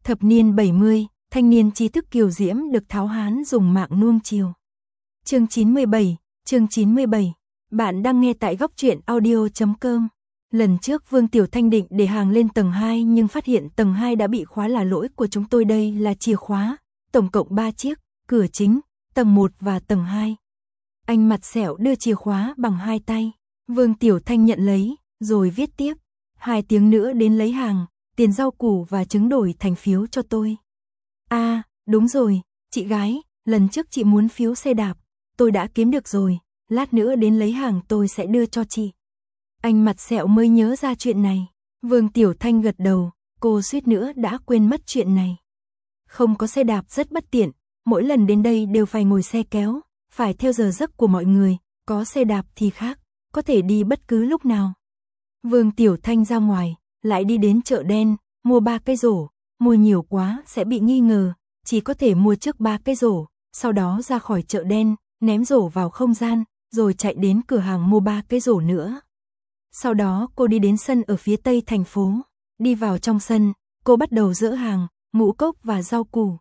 Thập niên 70, thanh niên trí thức kiều diễm được tháo hán dùng mạng nuông chiều. Chương 97, bạn đang nghe tại góc truyện audio.com. Lần trước Vương Tiểu Thanh định để hàng lên tầng 2 nhưng phát hiện tầng 2 đã bị khóa là lỗi của chúng tôi, đây là chìa khóa, tổng cộng 3 chiếc, cửa chính, tầng 1 và tầng 2. Anh mặt sẹo đưa chìa khóa bằng 2 tay, Vương Tiểu Thanh nhận lấy, rồi viết tiếp, 2 tiếng nữa đến lấy hàng, tiền rau củ và trứng đổi thành phiếu cho tôi. À, đúng rồi, chị gái, lần trước chị muốn phiếu xe đạp, tôi đã kiếm được rồi, lát nữa đến lấy hàng tôi sẽ đưa cho chị. Anh mặt sẹo mới nhớ ra chuyện này, Vương Tiểu Thanh gật đầu, cô suýt nữa đã quên mất chuyện này. Không có xe đạp rất bất tiện, mỗi lần đến đây đều phải ngồi xe kéo, phải theo giờ giấc của mọi người, có xe đạp thì khác, có thể đi bất cứ lúc nào. Vương Tiểu Thanh ra ngoài, lại đi đến chợ đen, mua 3 cây rổ, mua nhiều quá sẽ bị nghi ngờ, chỉ có thể mua trước 3 cây rổ, sau đó ra khỏi chợ đen, ném rổ vào không gian, rồi chạy đến cửa hàng mua 3 cây rổ nữa. Sau đó cô đi đến sân ở phía tây thành phố, đi vào trong sân, cô bắt đầu dỡ hàng, ngũ cốc và rau củ.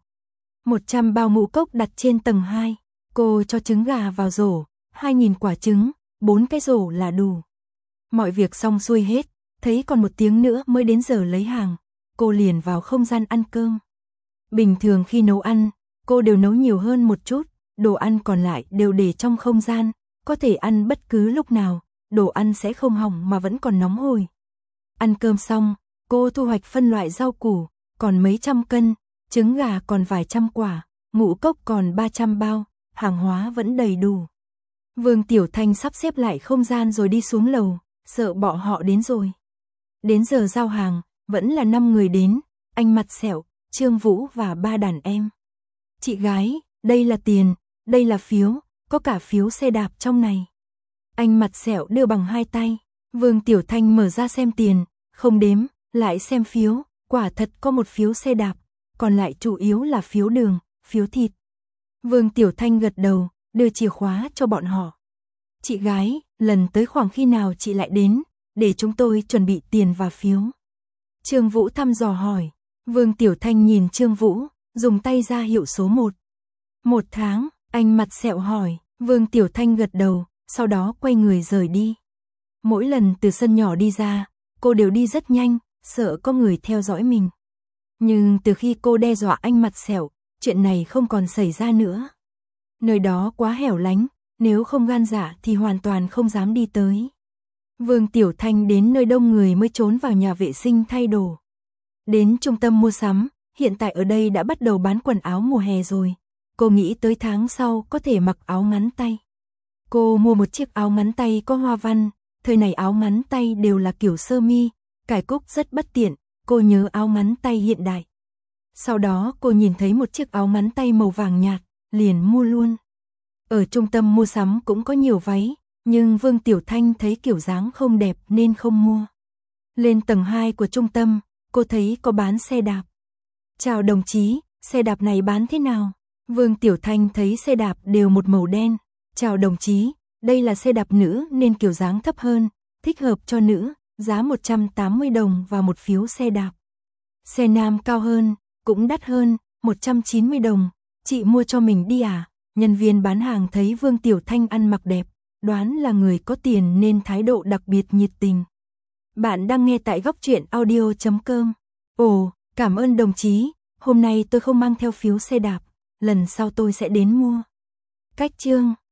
100 bao ngũ cốc đặt trên tầng 2, cô cho trứng gà vào rổ, 2.000 quả trứng, 4 cái rổ là đủ. Mọi việc xong xuôi hết, thấy còn 1 tiếng nữa mới đến giờ lấy hàng, cô liền vào không gian ăn cơm. Bình thường khi nấu ăn, cô đều nấu nhiều hơn một chút, đồ ăn còn lại đều để trong không gian, có thể ăn bất cứ lúc nào, đồ ăn sẽ không hỏng mà vẫn còn nóng hổi. Ăn cơm xong, cô thu hoạch phân loại rau củ, còn mấy trăm cân, trứng gà còn vài trăm quả, ngũ cốc còn 300 bao, hàng hóa vẫn đầy đủ. Vương Tiểu Thanh sắp xếp lại không gian rồi đi xuống lầu, sợ bọn họ đến rồi. Đến giờ giao hàng, vẫn là 5 người đến, anh mặt sẹo, Trương Vũ và 3 đàn em. Chị gái, đây là tiền, đây là phiếu, có cả phiếu xe đạp trong này. Anh mặt sẹo đưa bằng 2 tay, Vương Tiểu Thanh mở ra xem tiền, không đếm, lại xem phiếu, quả thật có 1 phiếu xe đạp, còn lại chủ yếu là phiếu đường, phiếu thịt. Vương Tiểu Thanh gật đầu, đưa chìa khóa cho bọn họ. Chị gái, lần tới khoảng khi nào chị lại đến, để chúng tôi chuẩn bị tiền và phiếu. Trương Vũ thăm dò hỏi, Vương Tiểu Thanh nhìn Trương Vũ, dùng tay ra hiệu số 1. 1 tháng, anh mặt sẹo hỏi, Vương Tiểu Thanh gật đầu, sau đó quay người rời đi. Mỗi lần từ sân nhỏ đi ra, cô đều đi rất nhanh, sợ có người theo dõi mình. Nhưng từ khi cô đe dọa anh mặt sẹo, chuyện này không còn xảy ra nữa. Nơi đó quá hẻo lánh, nếu không gan dạ thì hoàn toàn không dám đi tới. Vương Tiểu Thanh đến nơi đông người mới trốn vào nhà vệ sinh thay đồ. Đến trung tâm mua sắm, hiện tại ở đây đã bắt đầu bán quần áo mùa hè rồi. Cô nghĩ tới tháng sau có thể mặc áo ngắn tay. Cô mua một chiếc áo ngắn tay có hoa văn, thời này áo ngắn tay đều là kiểu sơ mi, cài cúc rất bất tiện, cô nhớ áo ngắn tay hiện đại. Sau đó cô nhìn thấy một chiếc áo ngắn tay màu vàng nhạt, liền mua luôn. Ở trung tâm mua sắm cũng có nhiều váy, nhưng Vương Tiểu Thanh thấy kiểu dáng không đẹp nên không mua. Lên tầng 2 của trung tâm, cô thấy có bán xe đạp. Chào đồng chí, xe đạp này bán thế nào? Vương Tiểu Thanh thấy xe đạp đều một màu đen. Chào đồng chí, đây là xe đạp nữ nên kiểu dáng thấp hơn, thích hợp cho nữ, giá 180 đồng và 1 phiếu xe đạp. Xe nam cao hơn, cũng đắt hơn, 190 đồng, chị mua cho mình đi à? Nhân viên bán hàng thấy Vương Tiểu Thanh ăn mặc đẹp, đoán là người có tiền nên thái độ đặc biệt nhiệt tình. Bạn đang nghe tại góc truyện audio.com. Ồ, cảm ơn đồng chí, hôm nay tôi không mang theo phiếu xe đạp, lần sau tôi sẽ đến mua. Cách chương